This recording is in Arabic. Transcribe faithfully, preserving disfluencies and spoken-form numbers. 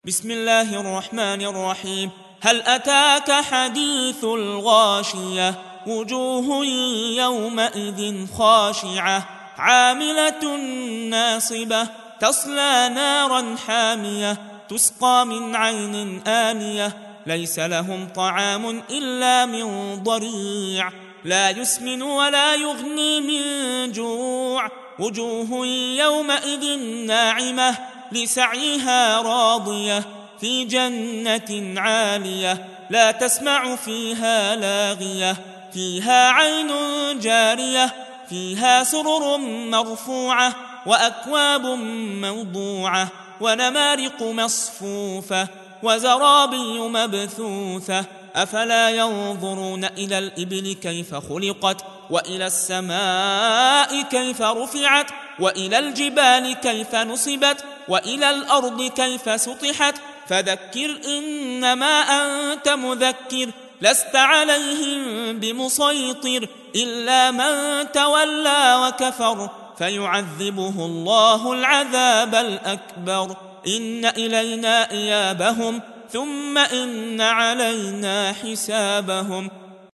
بسم الله الرحمن الرحيم. هل أتاك حديث الغاشية؟ وجوه يومئذ خاشعة عاملة ناصبة تصلى نارا حامية تسقى من عين آنية ليس لهم طعام إلا من ضريع لا يسمن ولا يغني من جوع وجوه يومئذ ناعمة لسعيها راضية في جنة عالية لا تسمع فيها لاغية فيها عين جارية فيها سرر مرفوعة وأكواب موضوعة ونمارق مصفوفة وزرابي مبثوثة أفلا ينظرون إلى الإبل كيف خلقت وإلى السماء كيف رفعت وإلى الجبال كيف نصبت وإلى الأرض كيف سطحت فذكر إنما أنت مذكر لست عليهم بمسيطر إلا من تولى وكفر فيعذبه الله العذاب الأكبر إن إلينا إيابهم ثم إن علينا حسابهم